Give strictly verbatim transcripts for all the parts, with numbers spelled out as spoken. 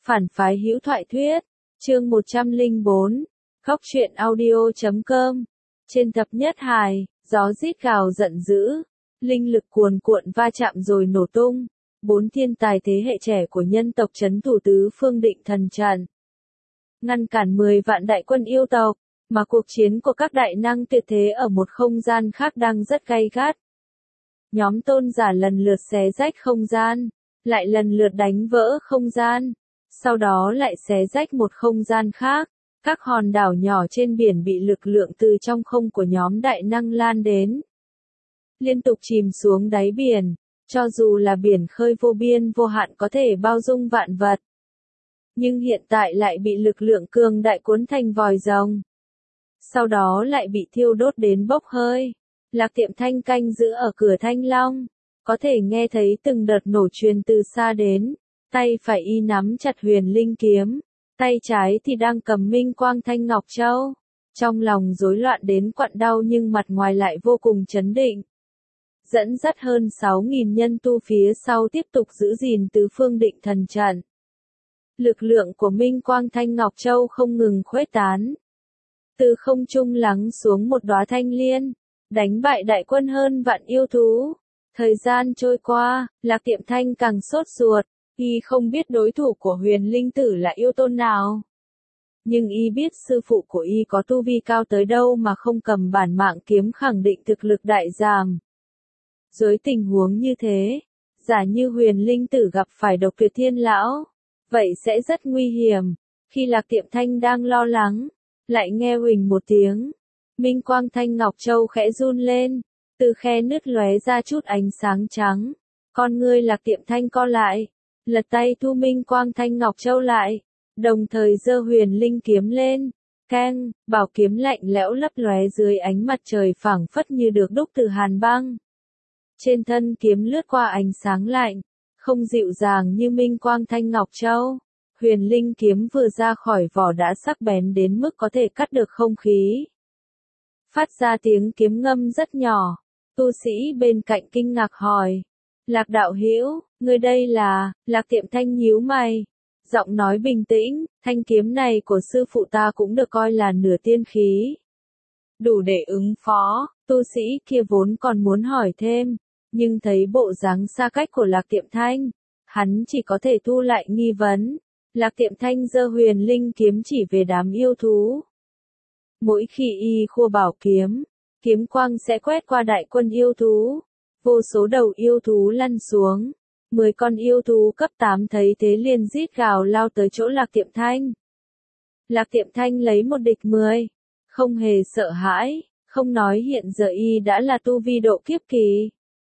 Phản phái hữu thoại thuyết, chương một trăm lẻ bốn, góc truyện audio chấm com. Trên tập nhất hài, gió rít gào giận dữ, linh lực cuồn cuộn va chạm rồi nổ tung. Bốn thiên tài thế hệ trẻ của nhân tộc trấn thủ tứ phương Định Thần Trận, ngăn cản mười vạn đại quân yêu tộc, mà cuộc chiến của các đại năng tuyệt thế ở một không gian khác đang rất gay gắt. Nhóm tôn giả lần lượt xé rách không gian, lại lần lượt đánh vỡ không gian, sau đó lại xé rách một không gian khác. Các hòn đảo nhỏ trên biển bị lực lượng từ trong không của nhóm đại năng lan đến, liên tục chìm xuống đáy biển. Cho dù là biển khơi vô biên vô hạn có thể bao dung vạn vật, nhưng hiện tại lại bị lực lượng cường đại cuốn thành vòi rồng. Sau đó lại bị thiêu đốt đến bốc hơi. Lạc Tiệm Thanh canh giữ ở cửa Thanh Long, có thể nghe thấy từng đợt nổ truyền từ xa đến. Tay phải y nắm chặt huyền linh kiếm, tay trái thì đang cầm minh quang thanh ngọc châu. Trong lòng rối loạn đến quặn đau nhưng mặt ngoài lại vô cùng trấn định. Dẫn dắt hơn sáu nghìn nhân tu phía sau tiếp tục giữ gìn tứ phương Định Thần Trận. Lực lượng của minh quang thanh ngọc châu không ngừng khuếch tán. Từ không trung lắng xuống một đóa thanh liên, đánh bại đại quân hơn vạn yêu thú. Thời gian trôi qua, Lạc Tiệm Thanh càng sốt ruột, y không biết đối thủ của huyền linh tử là yêu tôn nào. Nhưng y biết sư phụ của y có tu vi cao tới đâu mà không cầm bản mạng kiếm khẳng định thực lực đại giảm. Dưới tình huống như thế, giả như huyền linh tử gặp phải Độc Tuyệt Thiên Lão, vậy sẽ rất nguy hiểm. Khi Lạc Tiệm Thanh đang lo lắng, lại nghe huỳnh một tiếng, minh quang thanh ngọc châu khẽ run lên, từ khe nứt lóe ra chút ánh sáng trắng. Con ngươi Lạc Tiệm Thanh co lại, lật tay thu minh quang thanh ngọc châu lại, đồng thời giơ huyền linh kiếm lên. Keng, bảo kiếm lạnh lẽo lấp lóe dưới ánh mặt trời phảng phất như được đúc từ hàn băng. Trên thân kiếm lướt qua ánh sáng lạnh, không dịu dàng như minh quang thanh ngọc châu. Huyền linh kiếm vừa ra khỏi vỏ đã sắc bén đến mức có thể cắt được không khí. Phát ra tiếng kiếm ngâm rất nhỏ, tu sĩ bên cạnh kinh ngạc hỏi. Lạc đạo hữu, ngươi đây là? Lạc Tiệm Thanh nhíu mày, giọng nói bình tĩnh, thanh kiếm này của sư phụ ta cũng được coi là nửa tiên khí. Đủ để ứng phó. Tu sĩ kia vốn còn muốn hỏi thêm, nhưng thấy bộ dáng xa cách của Lạc Tiệm Thanh, hắn chỉ có thể thu lại nghi vấn. Lạc Tiệm Thanh giơ huyền linh kiếm chỉ về đám yêu thú. Mỗi khi y khua bảo kiếm, kiếm quang sẽ quét qua đại quân yêu thú. Vô số đầu yêu thú lăn xuống. Mười con yêu thú cấp tám thấy thế liền rít gào lao tới chỗ Lạc Tiệm Thanh. Lạc Tiệm Thanh lấy một địch mười, không hề sợ hãi, không nói hiện giờ y đã là tu vi độ kiếp kỳ.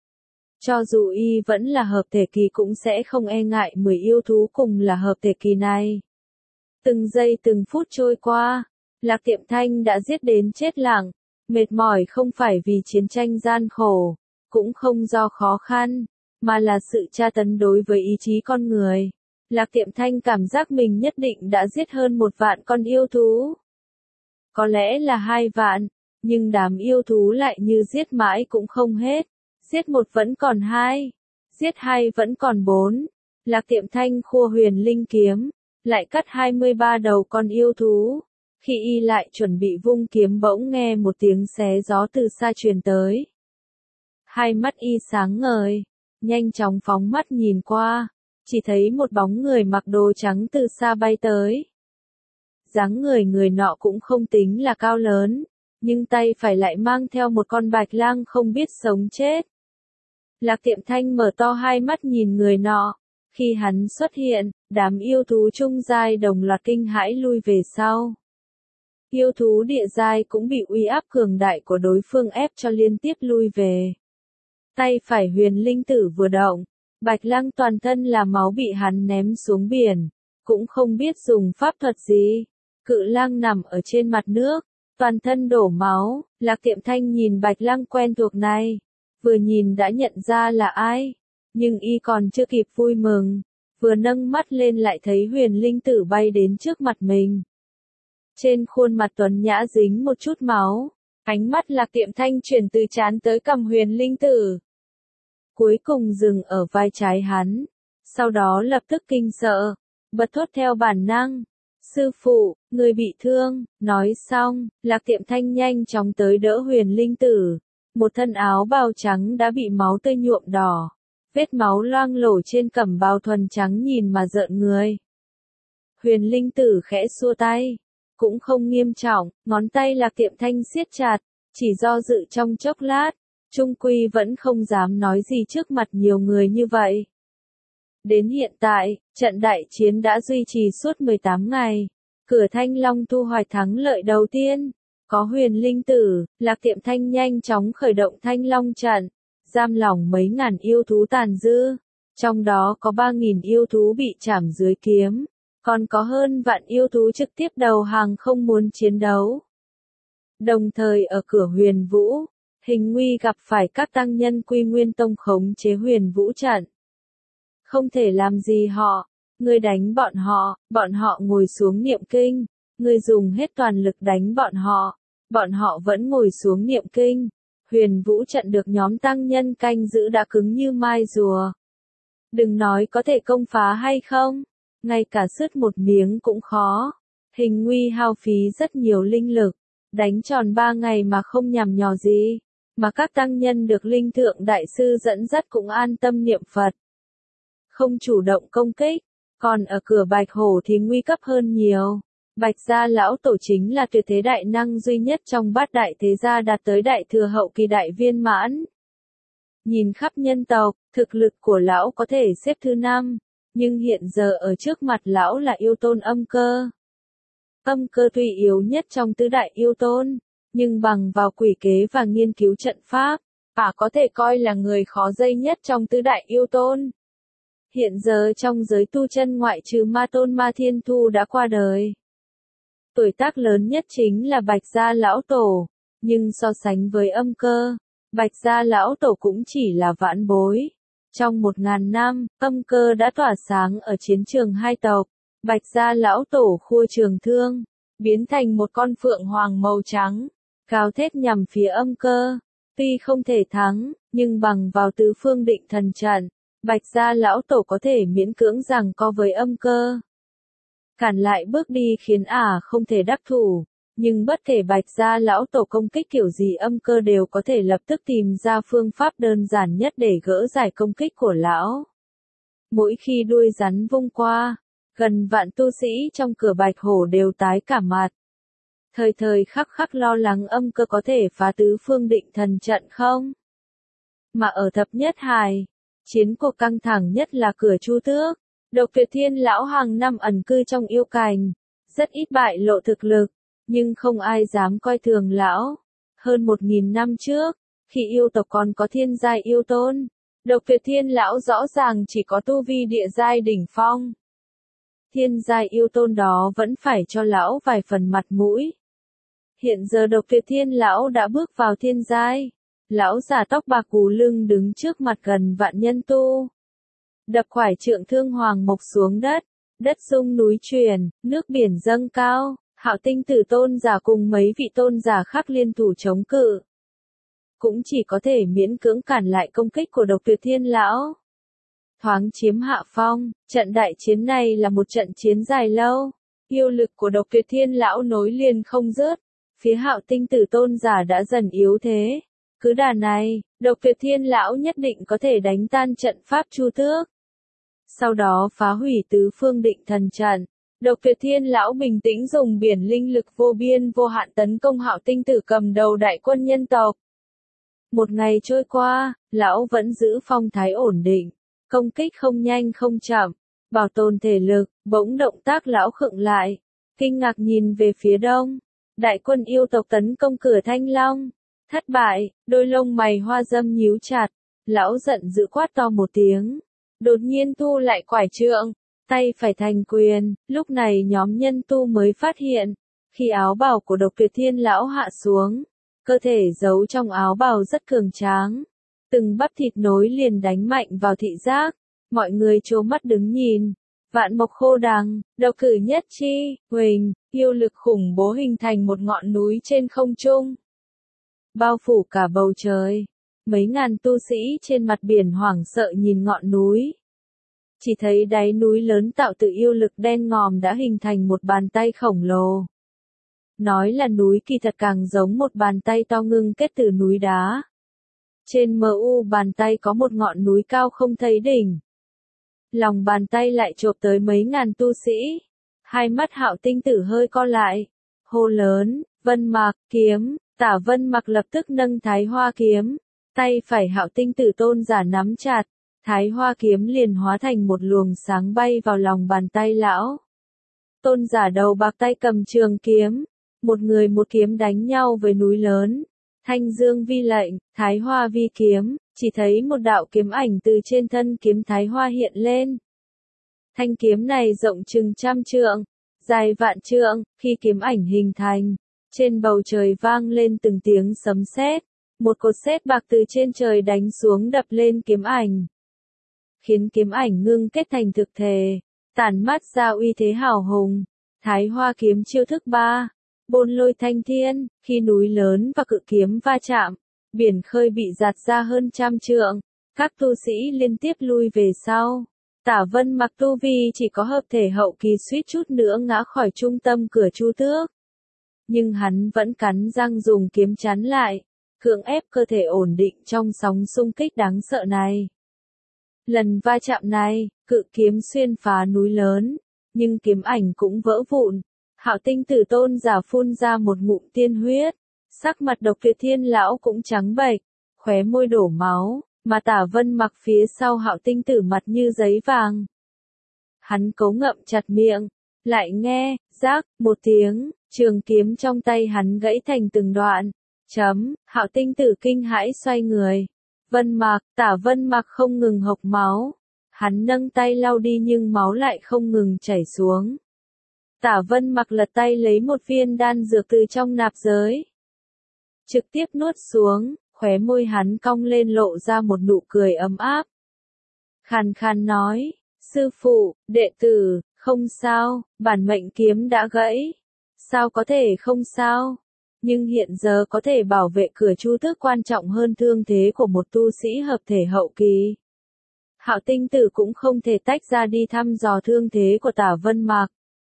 Cho dù y vẫn là hợp thể kỳ cũng sẽ không e ngại mười yêu thú cùng là hợp thể kỳ này. Từng giây từng phút trôi qua, Lạc Tiệm Thanh đã giết đến chết lặng, mệt mỏi không phải vì chiến tranh gian khổ, cũng không do khó khăn, mà là sự tra tấn đối với ý chí con người. Lạc Tiệm Thanh cảm giác mình nhất định đã giết hơn một vạn con yêu thú. Có lẽ là hai vạn, nhưng đám yêu thú lại như giết mãi cũng không hết. Giết một vẫn còn hai, giết hai vẫn còn bốn. Lạc Tiệm Thanh khua huyền linh kiếm, lại cắt hai mươi ba đầu con yêu thú. Khi y lại chuẩn bị vung kiếm bỗng nghe một tiếng xé gió từ xa truyền tới. Hai mắt y sáng ngời, nhanh chóng phóng mắt nhìn qua, chỉ thấy một bóng người mặc đồ trắng từ xa bay tới. Dáng người người nọ cũng không tính là cao lớn, nhưng tay phải lại mang theo một con bạch lang không biết sống chết. Lạc Tiệm Thanh mở to hai mắt nhìn người nọ, khi hắn xuất hiện, đám yêu thú trung giai đồng loạt kinh hãi lui về sau. Yêu thú địa giai cũng bị uy áp cường đại của đối phương ép cho liên tiếp lui về. Tay phải huyền linh tử vừa động, bạch lang toàn thân là máu bị hắn ném xuống biển, cũng không biết dùng pháp thuật gì. Cự lang nằm ở trên mặt nước, toàn thân đổ máu. Lạc Tiệm Thanh nhìn bạch lang quen thuộc này, vừa nhìn đã nhận ra là ai, nhưng y còn chưa kịp vui mừng, vừa nâng mắt lên lại thấy huyền linh tử bay đến trước mặt mình. Trên khuôn mặt tuấn nhã dính một chút máu, ánh mắt Lạc Tiệm Thanh chuyển từ trán tới cằm huyền linh tử. Cuối cùng dừng ở vai trái hắn, sau đó lập tức kinh sợ, bật thốt theo bản năng. Sư phụ, người bị thương, nói xong, Lạc Tiệm Thanh nhanh chóng tới đỡ Huyền Linh Tử. Một thân áo bào trắng đã bị máu tươi nhuộm đỏ. Vết máu loang lổ trên cẩm bào thuần trắng nhìn mà rợn người. Huyền Linh Tử khẽ xua tay. Cũng không nghiêm trọng, ngón tay Lạc Tiệm Thanh siết chặt, chỉ do dự trong chốc lát. Trung quy vẫn không dám nói gì trước mặt nhiều người như vậy. Đến hiện tại, trận đại chiến đã duy trì suốt mười tám ngày. Cửa Thanh Long thu hoạch thắng lợi đầu tiên. Có Huyền Linh Tử, Lạc Tiệm Thanh nhanh chóng khởi động Thanh Long trận, giam lỏng mấy ngàn yêu thú tàn dư. Trong đó có ba nghìn yêu thú bị chảm dưới kiếm, còn có hơn vạn yêu thú trực tiếp đầu hàng không muốn chiến đấu. Đồng thời ở cửa Huyền Vũ, Hình Nguy gặp phải các tăng nhân Quy Nguyên Tông khống chế Huyền Vũ trận. Không thể làm gì họ, ngươi đánh bọn họ, bọn họ ngồi xuống niệm kinh, ngươi dùng hết toàn lực đánh bọn họ, bọn họ vẫn ngồi xuống niệm kinh. Huyền Vũ trận được nhóm tăng nhân canh giữ đã cứng như mai rùa. Đừng nói có thể công phá hay không, ngay cả sứt một miếng cũng khó. Hình Nguy hao phí rất nhiều linh lực, đánh tròn ba ngày mà không nhằm nhò gì, mà các tăng nhân được Linh Thượng Đại Sư dẫn dắt cũng an tâm niệm Phật. Không chủ động công kích, còn ở cửa Bạch Hổ thì nguy cấp hơn nhiều. Bạch gia lão tổ chính là tuyệt thế đại năng duy nhất trong bát đại thế gia đạt tới đại thừa hậu kỳ đại viên mãn. Nhìn khắp nhân tộc, thực lực của lão có thể xếp thứ năm, nhưng hiện giờ ở trước mặt lão là yêu tôn Âm Cơ. Âm Cơ tuy yếu nhất trong tứ đại yêu tôn, nhưng bằng vào quỷ kế và nghiên cứu trận pháp, ả có thể coi là người khó dây nhất trong tứ đại yêu tôn. Hiện giờ trong giới tu chân ngoại trừ Ma Tôn Ma Thiên Thu đã qua đời. Tuổi tác lớn nhất chính là Bạch gia lão tổ, nhưng so sánh với Âm Cơ, Bạch gia lão tổ cũng chỉ là vãn bối. Trong một ngàn năm, Âm Cơ đã tỏa sáng ở chiến trường hai tộc. Bạch gia lão tổ khua trường thương, biến thành một con phượng hoàng màu trắng, cao thét nhằm phía Âm Cơ. Tuy không thể thắng, nhưng bằng vào tứ phương định thần trận, Bạch gia lão tổ có thể miễn cưỡng giằng co với Âm Cơ. Cản lại bước đi khiến ả không thể đắc thủ, nhưng bất kể Bạch gia lão tổ công kích kiểu gì Âm Cơ đều có thể lập tức tìm ra phương pháp đơn giản nhất để gỡ giải công kích của lão. Mỗi khi đuôi rắn vung qua, gần vạn tu sĩ trong cửa Bạch Hổ đều tái cả mặt. Thời thời khắc khắc lo lắng Âm Cơ có thể phá tứ phương định thần trận không? Mà ở thập nhất hải, chiến cuộc căng thẳng nhất là cửa Chu Tước. Độc Tuyệt Thiên lão hàng năm ẩn cư trong yêu cành, rất ít bại lộ thực lực, nhưng không ai dám coi thường lão. Hơn một nghìn năm trước, khi yêu tộc còn có thiên giai yêu tôn, Độc Tuyệt Thiên lão rõ ràng chỉ có tu vi địa giai đỉnh phong. Thiên giai yêu tôn đó vẫn phải cho lão vài phần mặt mũi. Hiện giờ Độc Tuyệt Thiên lão đã bước vào thiên giai. Lão già tóc bạc gù lưng đứng trước mặt gần vạn nhân tu. Đập quải trượng thương hoàng mộc xuống đất, đất rung núi chuyển, nước biển dâng cao, Hạo Tinh Tử tôn giả cùng mấy vị tôn giả khác liên thủ chống cự. Cũng chỉ có thể miễn cưỡng cản lại công kích của Độc Tuyệt Thiên lão. Thoáng chiếm hạ phong, trận đại chiến này là một trận chiến dài lâu. Yêu lực của Độc Tuyệt Thiên lão nối liền không dứt. Phía Hạo Tinh Tử tôn giả đã dần yếu thế. Cứ đà này, Độc Tuyệt Thiên lão nhất định có thể đánh tan trận pháp Chu Tước. Sau đó phá hủy tứ phương định thần trận. Độc Tuyệt Thiên lão bình tĩnh dùng biển linh lực vô biên vô hạn tấn công Hạo Tinh Tử cầm đầu đại quân nhân tộc. Một ngày trôi qua, lão vẫn giữ phong thái ổn định, công kích không nhanh không chậm, bảo tồn thể lực. Bỗng động tác lão khựng lại, kinh ngạc nhìn về phía đông. Đại quân yêu tộc tấn công cửa Thanh Long. Thất bại, đôi lông mày hoa dâm nhíu chặt, lão giận dữ quát to một tiếng. Đột nhiên thu lại quải trượng, tay phải thành quyền. Lúc này nhóm nhân tu mới phát hiện, khi áo bào của Độc Tuyệt Thiên lão hạ xuống, cơ thể giấu trong áo bào rất cường tráng, từng bắp thịt nối liền đánh mạnh vào thị giác. Mọi người trố mắt đứng nhìn. Vạn mộc khô đằng, độc cử nhất chi, huỳnh, yêu lực khủng bố hình thành một ngọn núi trên không trung, bao phủ cả bầu trời. Mấy ngàn tu sĩ trên mặt biển hoảng sợ nhìn ngọn núi. chỉ thấy đáy núi lớn tạo từ yêu lực đen ngòm đã hình thành một bàn tay khổng lồ. Nói là núi kỳ thật càng giống một bàn tay to ngưng kết từ núi đá. Trên mờ u bàn tay có một ngọn núi cao không thấy đỉnh. Lòng bàn tay lại chộp tới mấy ngàn tu sĩ. Hai mắt Hạo Tinh Tử hơi co lại. Hô lớn, Vân Mạc, kiếm, Tả Vân Mạc lập tức nâng Thái Hoa kiếm. Tay phải Hạo Tinh Tử tôn giả nắm chặt. Thái Hoa kiếm liền hóa thành một luồng sáng bay vào lòng bàn tay lão. Tôn giả đầu bạc tay cầm trường kiếm. Một người một kiếm đánh nhau với núi lớn. Thanh Dương vi lệnh, Thái Hoa vi kiếm, chỉ thấy một đạo kiếm ảnh từ trên thân kiếm Thái Hoa hiện lên. Thanh kiếm này rộng chừng trăm trượng, dài vạn trượng, khi kiếm ảnh hình thành, trên bầu trời vang lên từng tiếng sấm sét, một cột sét bạc từ trên trời đánh xuống đập lên kiếm ảnh, khiến kiếm ảnh ngưng kết thành thực thể, tản mát ra uy thế hào hùng. Thái Hoa kiếm chiêu thức ba. Bôn lôi thanh thiên, khi núi lớn và cự kiếm va chạm, biển khơi bị giạt ra hơn trăm trượng, các tu sĩ liên tiếp lui về sau. Tả Vân Mạc tu vi chỉ có hợp thể hậu kỳ suýt chút nữa ngã khỏi trung tâm cửa Chu Tước. Nhưng hắn vẫn cắn răng dùng kiếm chắn lại, cưỡng ép cơ thể ổn định trong sóng xung kích đáng sợ này. Lần va chạm này, cự kiếm xuyên phá núi lớn, nhưng kiếm ảnh cũng vỡ vụn. Hạo Tinh Tử tôn giả phun ra một ngụm tiên huyết, sắc mặt Độc Tuyệt Thiên lão cũng trắng bệch, khóe môi đổ máu, mà Tả Vân Mạc phía sau Hạo Tinh Tử mặt như giấy vàng. Hắn cố ngậm chặt miệng, lại nghe, rác, một tiếng, trường kiếm trong tay hắn gãy thành từng đoạn. Chấm, Hạo Tinh Tử kinh hãi xoay người. Vân Mạc, Tả Vân Mạc không ngừng hộc máu. Hắn nâng tay lau đi nhưng máu lại không ngừng chảy xuống. Tả Vân Mạc lật tay lấy một viên đan dược từ trong nạp giới. Trực tiếp nuốt xuống, khóe môi hắn cong lên lộ ra một nụ cười ấm áp. Khàn khàn nói, sư phụ, đệ tử, không sao, bản mệnh kiếm đã gãy. Sao có thể không sao? Nhưng hiện giờ có thể bảo vệ cửa Chu Tước quan trọng hơn thương thế của một tu sĩ hợp thể hậu kỳ. Hạo Tinh Tử cũng không thể tách ra đi thăm dò thương thế của Tả Vân Mạc.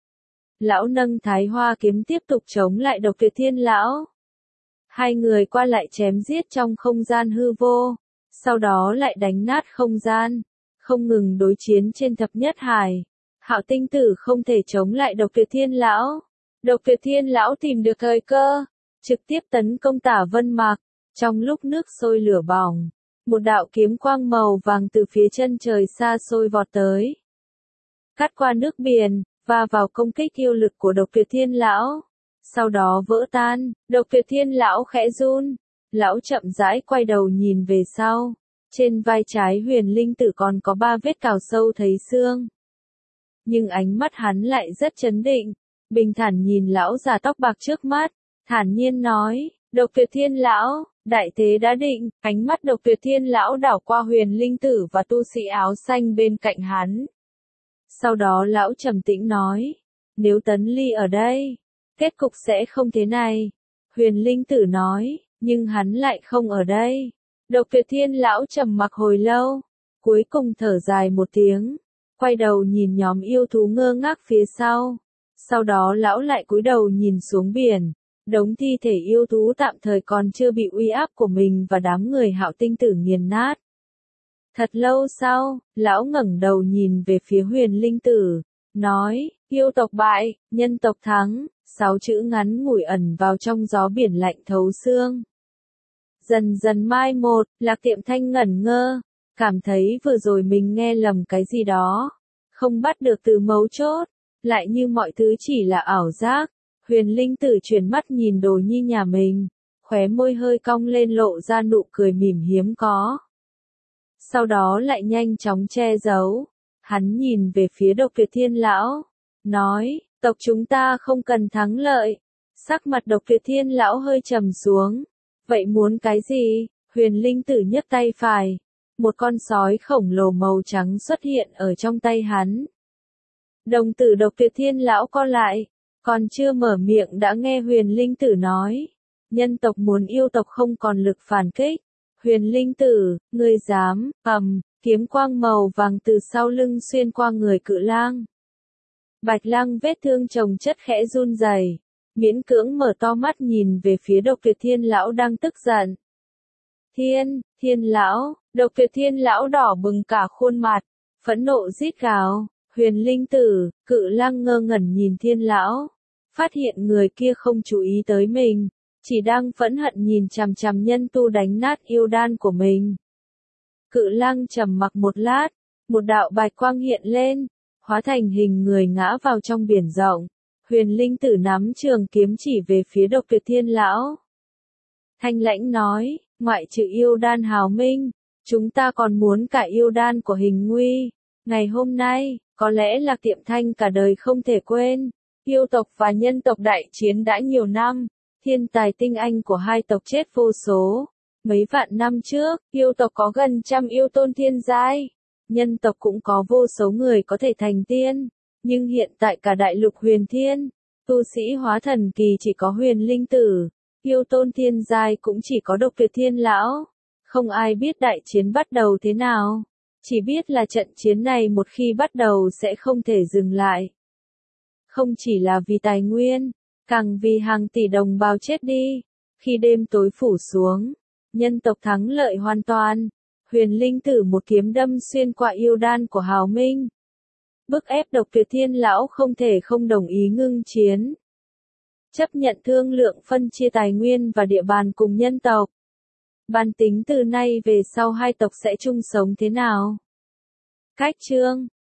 Lão nâng Thái Hoa kiếm tiếp tục chống lại Độc Tuyệt Thiên lão. Hai người qua lại chém giết trong không gian hư vô, sau đó lại đánh nát không gian, không ngừng đối chiến trên thập nhất hải. Hạo Tinh Tử không thể chống lại Độc Tuyệt Thiên lão. Độc Tuyệt Thiên lão tìm được thời cơ, trực tiếp tấn công Tả Vân Mạc. Trong lúc nước sôi lửa bỏng, một đạo kiếm quang màu vàng từ phía chân trời xa xôi vọt tới, cắt qua nước biển, và vào công kích yêu lực của Độc Tuyệt Thiên lão. Sau đó vỡ tan, Độc Tuyệt Thiên lão khẽ run. Lão chậm rãi quay đầu nhìn về sau. Trên vai trái Huyền Linh Tử còn có ba vết cào sâu thấy xương. Nhưng ánh mắt hắn lại rất chấn định, bình thản nhìn lão già tóc bạc trước mắt, thản nhiên nói, Độc Tuyệt Thiên lão, đại thế đã định. Ánh mắt Độc Tuyệt Thiên lão đảo qua Huyền Linh Tử và tu sĩ áo xanh bên cạnh hắn. Sau đó lão trầm tĩnh nói, nếu Tấn Ly ở đây, kết cục sẽ không thế này. Huyền Linh Tử nói, nhưng hắn lại không ở đây. Độc Tuyệt Thiên lão trầm mặc hồi lâu, cuối cùng thở dài một tiếng, quay đầu nhìn nhóm yêu thú ngơ ngác phía sau. Sau đó lão lại cúi đầu nhìn xuống biển, đống thi thể yêu thú tạm thời còn chưa bị uy áp của mình và đám người Hạo Tinh Tử nghiền nát. Thật lâu sau, lão ngẩng đầu nhìn về phía Huyền Linh Tử, nói, yêu tộc bại, nhân tộc thắng, sáu chữ ngắn ngủi ẩn vào trong gió biển lạnh thấu xương. Dần dần mai một, Lạc Tiệm Thanh ngẩn ngơ, cảm thấy vừa rồi mình nghe lầm cái gì đó, không bắt được từ mấu chốt, lại như mọi thứ chỉ là ảo giác. Huyền Linh Tử chuyển mắt nhìn Đồ Nhi nhà mình, khóe môi hơi cong lên lộ ra nụ cười mỉm hiếm có. Sau đó lại nhanh chóng che giấu, hắn nhìn về phía Độc Tuyệt Thiên lão, nói, tộc chúng ta không cần thắng lợi. Sắc mặt Độc Tuyệt Thiên lão hơi trầm xuống, vậy muốn cái gì? Huyền Linh Tử nhấc tay phải, một con sói khổng lồ màu trắng xuất hiện ở trong tay hắn. Đồng tử Độc Tuyệt Thiên lão co lại, còn chưa mở miệng đã nghe Huyền Linh Tử nói, nhân tộc muốn yêu tộc không còn lực phản kích. Huyền Linh Tử, ngươi dám, ầm, Kiếm quang màu vàng từ sau lưng xuyên qua người Cự Lang. Bạch Lang vết thương chồng chất khẽ run rẩy, miễn cưỡng mở to mắt nhìn về phía Độc Tuyệt Thiên lão đang tức giận. Thiên, Thiên lão, Độc Tuyệt Thiên lão đỏ bừng cả khuôn mặt, phẫn nộ rít gào. Huyền Linh Tử, Cự Lang ngơ ngẩn nhìn Thiên lão, phát hiện người kia không chú ý tới mình, chỉ đang phẫn hận nhìn chằm chằm nhân tu đánh nát yêu đan của mình. Cự Lang trầm mặc một lát, một đạo bạch quang hiện lên, hóa thành hình người ngã vào trong biển rộng. Huyền Linh Tử nắm trường kiếm chỉ về phía Độc Tuyệt Thiên lão. Thanh lãnh nói, ngoại trừ yêu đan hào minh, chúng ta còn muốn cả yêu đan của Hình Nguy. Ngày hôm nay, có lẽ Lạc Tiệm Thanh cả đời không thể quên. Yêu tộc và nhân tộc đại chiến đã nhiều năm, thiên tài tinh anh của hai tộc chết vô số. Mấy vạn năm trước, yêu tộc có gần trăm yêu tôn thiên giai, nhân tộc cũng có vô số người có thể thành tiên, nhưng hiện tại cả đại lục huyền thiên, tu sĩ hóa thần kỳ chỉ có Huyền Linh Tử, yêu tôn thiên giai cũng chỉ có Độc Tuyệt Thiên lão. Không ai biết đại chiến bắt đầu thế nào, chỉ biết là trận chiến này một khi bắt đầu sẽ không thể dừng lại. Không chỉ là vì tài nguyên, càng vì hàng tỷ đồng bào chết đi. Khi đêm tối phủ xuống, nhân tộc thắng lợi hoàn toàn. Huyền Linh Tử một kiếm đâm xuyên qua yêu đan của Hào Minh. Bức ép Độc Tuyệt Thiên lão không thể không đồng ý ngưng chiến. Chấp nhận thương lượng phân chia tài nguyên và địa bàn cùng nhân tộc. Bàn tính từ nay về sau hai tộc sẽ chung sống thế nào. Cách chương